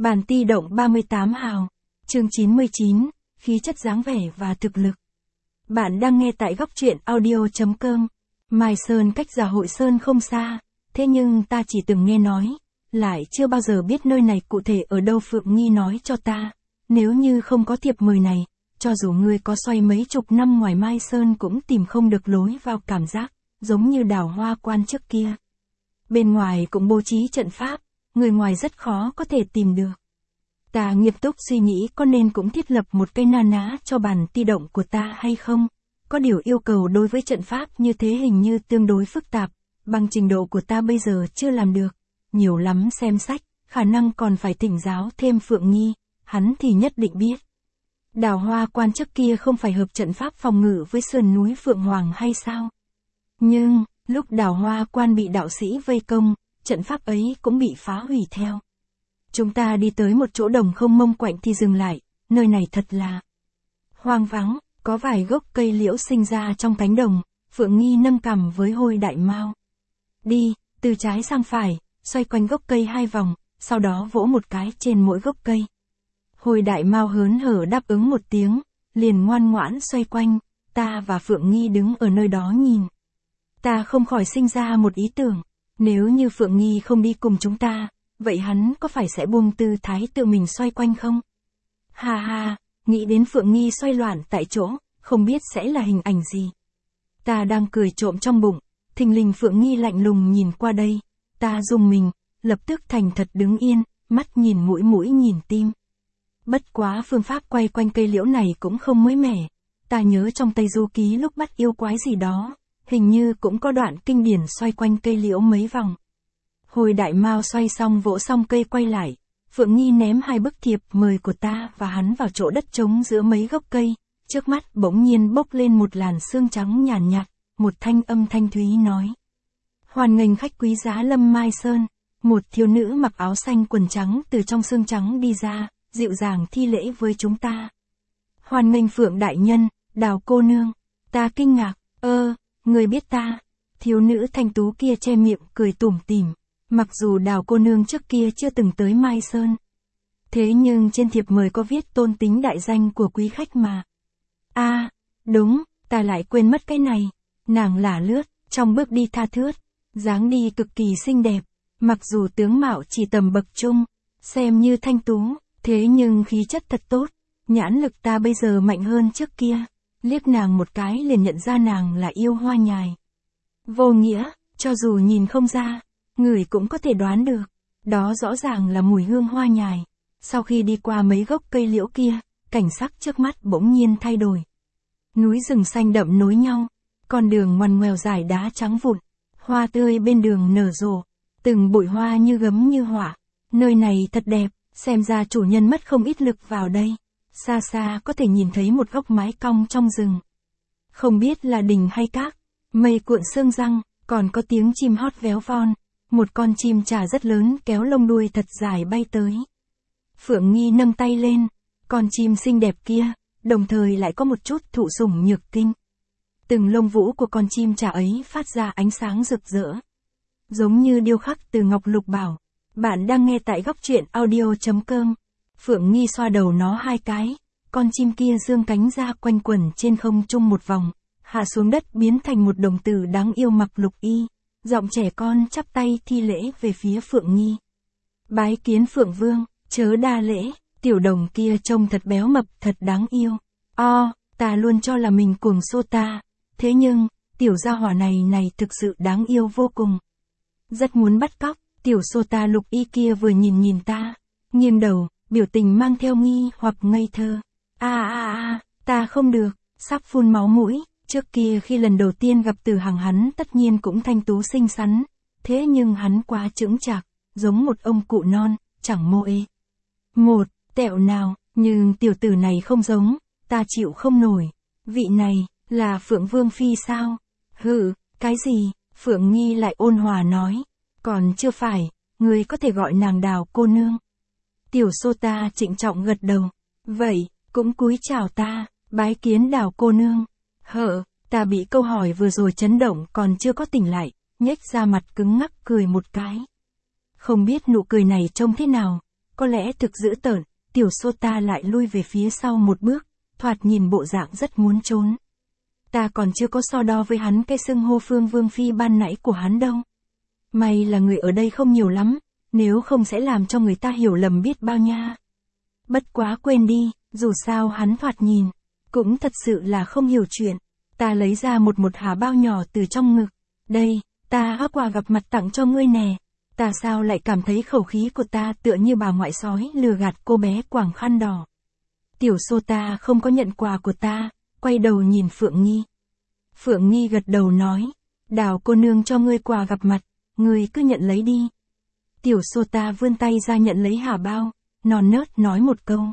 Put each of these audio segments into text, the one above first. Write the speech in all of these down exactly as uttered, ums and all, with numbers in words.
Bản ti động ba mươi tám hào. Chương chín mươi chín, khí chất dáng vẻ và thực lực. Bạn đang nghe tại góc truyện audio chấm com. Mai Sơn cách Giả Hội Sơn không xa, thế nhưng ta chỉ từng nghe nói, lại chưa bao giờ biết nơi này cụ thể ở đâu. Phượng Nghi nói cho ta, nếu như không có thiệp mời này, cho dù ngươi có xoay mấy chục năm ngoài Mai Sơn cũng tìm không được lối vào. Cảm giác giống như Đào Hoa Quan trước kia. Bên ngoài cũng bố trí trận pháp, người ngoài rất khó có thể tìm được. Ta nghiêm túc suy nghĩ có nên cũng thiết lập một cây na ná cho bản ti động của ta hay không. Có điều yêu cầu đối với trận pháp như thế hình như tương đối phức tạp, bằng trình độ của ta bây giờ chưa làm được. Nhiều lắm xem sách, khả năng còn phải thỉnh giáo thêm Phượng Nghi, hắn thì nhất định biết. Đào Hoa Quan trước kia không phải hợp trận pháp phòng ngự với sườn núi Phượng Hoàng hay sao? Nhưng, lúc Đào Hoa Quan bị đạo sĩ vây công, trận pháp ấy cũng bị phá hủy theo. Chúng ta đi tới một chỗ đồng không mông quạnh thì dừng lại, nơi này thật là hoang vắng, có vài gốc cây liễu sinh ra trong cánh đồng. Phượng Nghi nâng cằm với Hôi Đại Mao. Đi, từ trái sang phải, xoay quanh gốc cây hai vòng, sau đó vỗ một cái trên mỗi gốc cây. Hôi Đại Mao hớn hở đáp ứng một tiếng, liền ngoan ngoãn xoay quanh. Ta và Phượng Nghi đứng ở nơi đó nhìn. Ta không khỏi sinh ra một ý tưởng, nếu như Phượng Nghi không đi cùng chúng ta, vậy hắn có phải sẽ buông tư thái tự mình xoay quanh không? Ha ha, nghĩ đến Phượng Nghi xoay loạn tại chỗ, không biết sẽ là hình ảnh gì. Ta đang cười trộm trong bụng, thình lình Phượng Nghi lạnh lùng nhìn qua đây. Ta rùng mình, lập tức thành thật đứng yên, mắt nhìn mũi mũi nhìn tim. Bất quá phương pháp quay quanh cây liễu này cũng không mới mẻ. Ta nhớ trong Tây Du Ký lúc bắt yêu quái gì đó, hình như cũng có đoạn kinh điển xoay quanh cây liễu mấy vòng. Hồi Đại Mao xoay xong vỗ xong cây quay lại, Phượng Nghi ném hai bức thiệp mời của ta và hắn vào chỗ đất trống giữa mấy gốc cây. Trước mắt bỗng nhiên bốc lên một làn sương trắng nhàn nhạt, một thanh âm thanh thúy nói: hoan nghênh khách quý giá lâm Mai Sơn. Một thiếu nữ mặc áo xanh quần trắng từ trong sương trắng đi ra, dịu dàng thi lễ với chúng ta. Hoan nghênh Phượng đại nhân, Đào cô nương. Ta kinh ngạc, ơ, người biết ta? Thiếu nữ thanh tú kia che miệng cười tủm tỉm. Mặc dù Đào cô nương trước kia chưa từng tới Mai Sơn, thế nhưng trên thiệp mời có viết tôn tính đại danh của quý khách mà. A, à, đúng, ta lại quên mất cái này. Nàng lả lướt, trong bước đi tha thướt, dáng đi cực kỳ xinh đẹp. Mặc dù tướng mạo chỉ tầm bậc trung, xem như thanh tú, thế nhưng khí chất thật tốt. Nhãn lực ta bây giờ mạnh hơn trước kia. Liếc nàng một cái liền nhận ra nàng là yêu hoa nhài. Vô nghĩa, cho dù nhìn không ra, người cũng có thể đoán được. Đó rõ ràng là mùi hương hoa nhài. Sau khi đi qua mấy gốc cây liễu kia, cảnh sắc trước mắt bỗng nhiên thay đổi. Núi rừng xanh đậm nối nhau, con đường ngoằn ngoèo dài đá trắng vụn, hoa tươi bên đường nở rộ, từng bụi hoa như gấm như họa. Nơi này thật đẹp, xem ra chủ nhân mất không ít lực vào đây. Xa xa có thể nhìn thấy một góc mái cong trong rừng. Không biết là đình hay các, mây cuộn sương răng, còn có tiếng chim hót véo von. Một con chim trà rất lớn kéo lông đuôi thật dài bay tới. Phượng Nghi nâng tay lên, con chim xinh đẹp kia, đồng thời lại có một chút thụ sủng nhược kinh. Từng lông vũ của con chim trà ấy phát ra ánh sáng rực rỡ, giống như điêu khắc từ ngọc lục bảo. Bạn đang nghe tại góc truyện audio chấm com. Phượng Nghi xoa đầu nó hai cái, con chim kia dương cánh ra quanh quẩn trên không trung một vòng, hạ xuống đất biến thành một đồng tử đáng yêu mặc lục y. Giọng trẻ con chắp tay thi lễ về phía Phượng Nghi. Bái kiến Phượng Vương, chớ đa lễ. Tiểu đồng kia trông thật béo mập, thật đáng yêu. O, ta luôn cho là mình cuồng sô ta. Thế nhưng, tiểu gia hỏa này này thực sự đáng yêu vô cùng. Rất muốn bắt cóc. Tiểu sô ta lục y kia vừa nhìn nhìn ta, nghiêng đầu, biểu tình mang theo nghi hoặc ngây thơ. A a a, ta không được, sắp phun máu mũi. Trước kia khi lần đầu tiên gặp Từ Hằng hắn tất nhiên cũng thanh tú xinh xắn, thế nhưng hắn quá chững chạc, giống một ông cụ non, chẳng mô ê. Một, tẹo nào, nhưng tiểu tử này không giống, ta chịu không nổi. Vị này, là Phượng Vương Phi sao? Hừ, cái gì? Phượng Nghi lại ôn hòa nói. Còn chưa phải, người có thể gọi nàng Đào cô nương. Tiểu sô ta trịnh trọng gật đầu. Vậy, cũng cúi chào ta, bái kiến Đào cô nương. Hợ, ta bị câu hỏi vừa rồi chấn động còn chưa có tỉnh lại, nhếch ra mặt cứng ngắc cười một cái. Không biết nụ cười này trông thế nào, có lẽ thực dữ tợn, tiểu Sota lại lui về phía sau một bước, thoạt nhìn bộ dạng rất muốn trốn. Ta còn chưa có so đo với hắn cái xưng hô Phương Vương Phi ban nãy của hắn đâu. May là người ở đây không nhiều lắm, nếu không sẽ làm cho người ta hiểu lầm biết bao nha. Bất quá quên đi, dù sao hắn thoạt nhìn, cũng thật sự là không hiểu chuyện. Ta lấy ra một một hà bao nhỏ từ trong ngực. Đây, ta hấp quà gặp mặt tặng cho ngươi nè. Ta sao lại cảm thấy khẩu khí của ta tựa như bà ngoại sói lừa gạt cô bé quàng khăn đỏ. Tiểu Sota không có nhận quà của ta, quay đầu nhìn Phượng Nghi. Phượng Nghi gật đầu nói, Đào cô nương cho ngươi quà gặp mặt, ngươi cứ nhận lấy đi. Tiểu Sota vươn tay ra nhận lấy hà bao, non nớt nói một câu.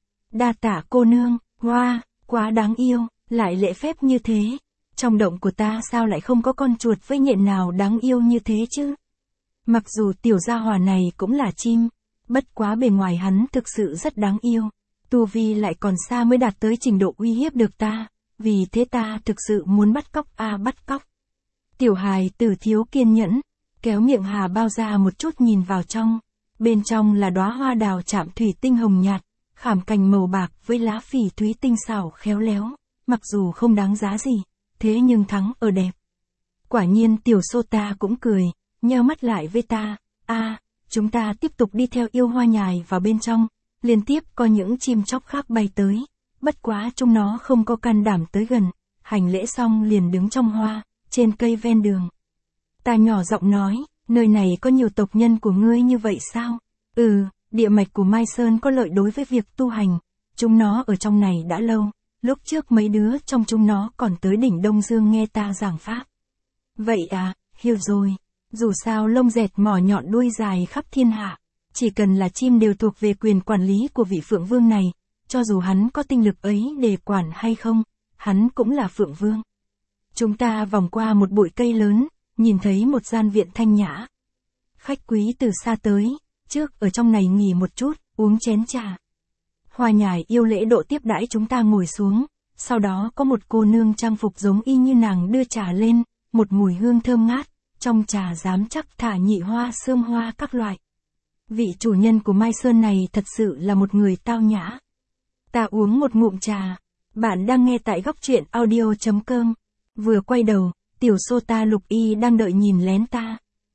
Đa tạ cô nương, hoa, quá đáng yêu, lại lễ phép như thế. Trong động của ta sao lại không có con chuột với nhện nào đáng yêu như thế chứ? Mặc dù tiểu gia hỏa này cũng là chim, bất quá bề ngoài hắn thực sự rất đáng yêu. Tu vi lại còn xa mới đạt tới trình độ uy hiếp được ta, vì thế ta thực sự muốn bắt cóc a à, bắt cóc. Tiểu hài tử thiếu kiên nhẫn, kéo miệng hà bao ra một chút nhìn vào trong. Bên trong là đóa hoa đào chạm thủy tinh hồng nhạt, khảm cành màu bạc với lá phỉ thúy tinh xảo khéo léo, mặc dù không đáng giá gì, thế nhưng thắng ở đẹp. Quả nhiên tiểu Sota cũng cười, nheo mắt lại với ta, a, à, chúng ta tiếp tục đi theo yêu hoa nhài vào bên trong, liên tiếp có những chim chóc khác bay tới, bất quá chúng nó không có can đảm tới gần, hành lễ xong liền đứng trong hoa, trên cây ven đường. Ta nhỏ giọng nói, nơi này có nhiều tộc nhân của ngươi như vậy sao? Ừ, địa mạch của Mai Sơn có lợi đối với việc tu hành, chúng nó ở trong này đã lâu, lúc trước mấy đứa trong chúng nó còn tới đỉnh Đông Dương nghe ta giảng pháp. Vậy à, hiểu rồi, dù sao lông dẹt mỏ nhọn đuôi dài khắp thiên hạ, chỉ cần là chim đều thuộc về quyền quản lý của vị Phượng Vương này, cho dù hắn có tinh lực ấy để quản hay không, hắn cũng là Phượng Vương. Chúng ta vòng qua một bụi cây lớn, nhìn thấy một gian viện thanh nhã. Khách quý từ xa tới, trước ở trong này nghỉ một chút, uống chén trà. Hoa nhài yêu lễ độ tiếp đãi chúng ta ngồi xuống, sau đó có một cô nương trang phục giống y như nàng đưa trà lên, một mùi hương thơm ngát, trong trà dám chắc thả nhị hoa sương hoa các loại. Vị chủ nhân của Mai Sơn này thật sự là một người tao nhã. Ta uống một ngụm trà, bạn đang nghe tại góc truyện audio chấm com. Vừa quay đầu, tiểu Sota Lục Y đang đợi nhìn lén ta.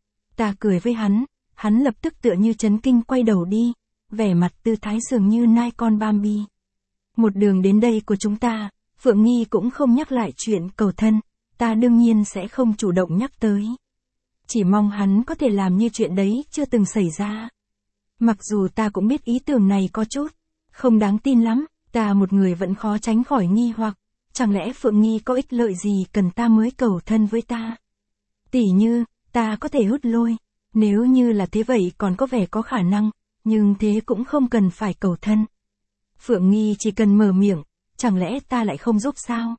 Ta cười với hắn, hắn lập tức tựa như chấn kinh quay đầu đi, vẻ mặt tư thái dường như nai con Bambi. Một đường đến đây của chúng ta, Phượng Nghi cũng không nhắc lại chuyện cầu thân, ta đương nhiên sẽ không chủ động nhắc tới. Chỉ mong hắn có thể làm như chuyện đấy chưa từng xảy ra. Mặc dù ta cũng biết ý tưởng này có chút không đáng tin lắm, ta một người vẫn khó tránh khỏi nghi hoặc, chẳng lẽ Phượng Nghi có ích lợi gì cần ta mới cầu thân với ta? Tỉ như, ta có thể hút lôi, nếu như là thế vậy còn có vẻ có khả năng, nhưng thế cũng không cần phải cầu thân. Phượng Nghi chỉ cần mở miệng, chẳng lẽ ta lại không giúp sao?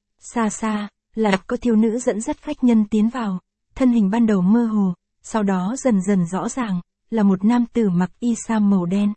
Xa xa, là có thiếu nữ dẫn dắt khách nhân tiến vào, thân hình ban đầu mơ hồ, sau đó dần dần rõ ràng, là một nam tử mặc y sam màu đen.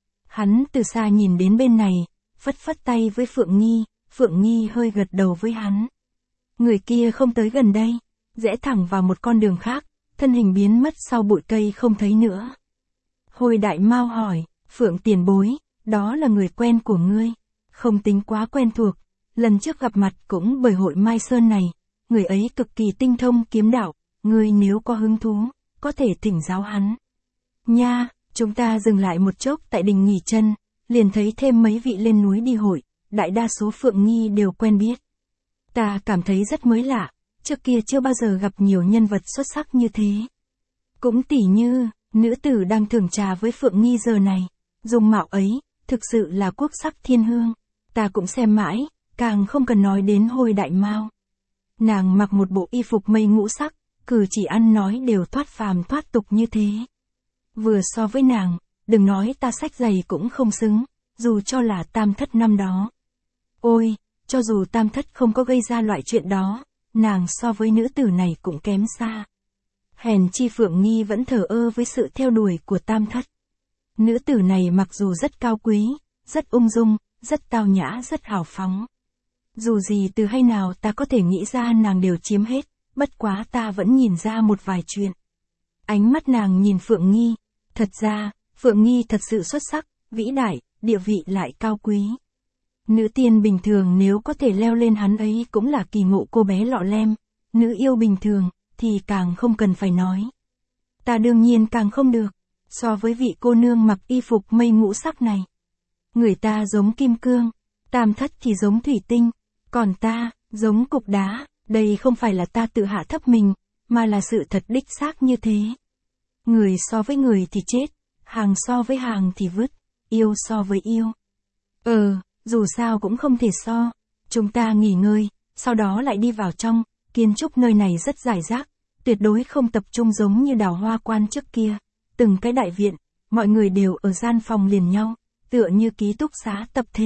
Hắn từ xa nhìn đến bên này, phất phất tay với Phượng Nghi, Phượng Nghi hơi gật đầu với hắn. Người kia không tới gần đây, rẽ thẳng vào một con đường khác, thân hình biến mất sau bụi cây không thấy nữa. Hồi Đại Mao hỏi, Phượng tiền bối, đó là người quen của ngươi, không tính quá quen thuộc, lần trước gặp mặt cũng bởi hội Mai Sơn này, người ấy cực kỳ tinh thông kiếm đạo, ngươi nếu có hứng thú, có thể thỉnh giáo hắn. Nha, chúng ta dừng lại một chốc tại đình nghỉ chân, liền thấy thêm mấy vị lên núi đi hội, đại đa số Phượng Nghi đều quen biết. Ta cảm thấy rất mới lạ, trước kia chưa bao giờ gặp nhiều nhân vật xuất sắc như thế. Cũng tỉ như, nữ tử đang thưởng trà với Phượng Nghi giờ này, dung mạo ấy, thực sự là quốc sắc thiên hương, ta cũng xem mãi, càng không cần nói đến Hồi Đại Mao. Nàng mặc một bộ y phục mây ngũ sắc, cử chỉ ăn nói đều thoát phàm thoát tục như thế. Vừa so với nàng, đừng nói ta sách giày cũng không xứng, dù cho là Tam Thất năm đó. Ôi, cho dù Tam Thất không có gây ra loại chuyện đó, nàng so với nữ tử này cũng kém xa. Hèn chi Phượng Nghi vẫn thờ ơ với sự theo đuổi của Tam Thất. Nữ tử này mặc dù rất cao quý, rất ung dung, rất tao nhã, rất hào phóng. Dù gì từ hay nào ta có thể nghĩ ra nàng đều chiếm hết, bất quá ta vẫn nhìn ra một vài chuyện. Ánh mắt nàng nhìn Phượng Nghi, thật ra, Phượng Nghi thật sự xuất sắc, vĩ đại, địa vị lại cao quý. Nữ tiên bình thường nếu có thể leo lên hắn ấy cũng là kỳ ngộ cô bé lọ lem, nữ yêu bình thường, thì càng không cần phải nói. Ta đương nhiên càng không được, so với vị cô nương mặc y phục mây ngũ sắc này. Người ta giống kim cương, tam thất thì giống thủy tinh, còn ta, giống cục đá, đây không phải là ta tự hạ thấp mình, mà là sự thật đích xác như thế. Người so với người thì chết, hàng so với hàng thì vứt, yêu so với yêu. Ờ, dù sao cũng không thể so. Chúng ta nghỉ ngơi, sau đó lại đi vào trong, kiến trúc nơi này rất rải rác, tuyệt đối không tập trung giống như Đào Hoa Quan trước kia. Từng cái đại viện, mọi người đều ở gian phòng liền nhau, tựa như ký túc xá tập thể.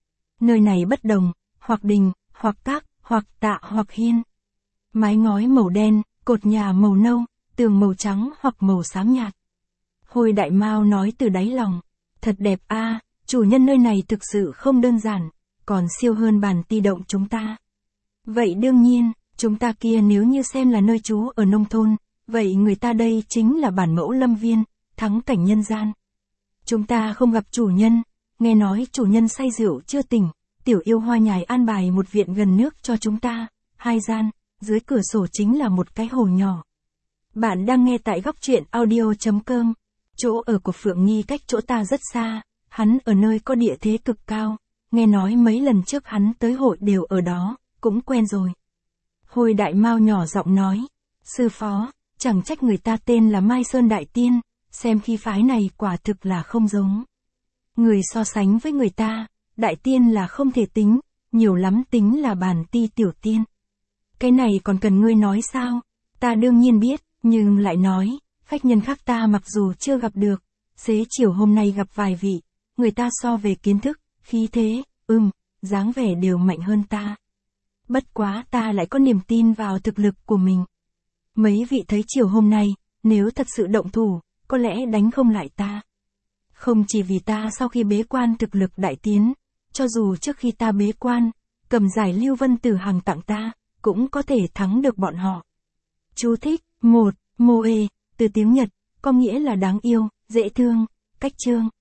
Nơi này bất đồng, hoặc đình, hoặc các, hoặc tạ hoặc hiên. Mái ngói màu đen, cột nhà màu nâu, tường màu trắng hoặc màu xám nhạt. Hồi Đại Mao nói từ đáy lòng, thật đẹp a, chủ nhân nơi này thực sự không đơn giản, còn siêu hơn bản ti động chúng ta. Vậy đương nhiên, chúng ta kia nếu như xem là nơi trú ở nông thôn, vậy người ta đây chính là bản mẫu lâm viên, thắng cảnh nhân gian. Chúng ta không gặp chủ nhân, nghe nói chủ nhân say rượu chưa tỉnh, tiểu yêu hoa nhài an bài một viện gần nước cho chúng ta, hai gian, dưới cửa sổ chính là một cái hồ nhỏ. Bạn đang nghe tại góc truyện audio chấm com. Chỗ ở của Phượng Nghi cách chỗ ta rất xa, hắn ở nơi có địa thế cực cao, nghe nói mấy lần trước hắn tới hội đều ở đó, cũng quen rồi. Hồi Đại Mao nhỏ giọng nói, sư phó, chẳng trách người ta tên là Mai Sơn Đại Tiên, xem khí phái này quả thực là không giống. Người so sánh với người ta, Đại Tiên là không thể tính, nhiều lắm tính là bản ti tiểu tiên. Cái này còn cần ngươi nói sao? Ta đương nhiên biết, nhưng lại nói, khách nhân khác ta mặc dù chưa gặp được, xế chiều hôm nay gặp vài vị, người ta so về kiến thức, khí thế, ừm, dáng vẻ đều mạnh hơn ta. Bất quá ta lại có niềm tin vào thực lực của mình. Mấy vị thấy chiều hôm nay, nếu thật sự động thủ, có lẽ đánh không lại ta. Không chỉ vì ta sau khi bế quan thực lực đại tiến, cho dù trước khi ta bế quan, cầm giải Lưu Vân Tử Hằng tặng ta, cũng có thể thắng được bọn họ. Chú thích, một, Moe, từ tiếng Nhật, có nghĩa là đáng yêu, dễ thương, cách chương.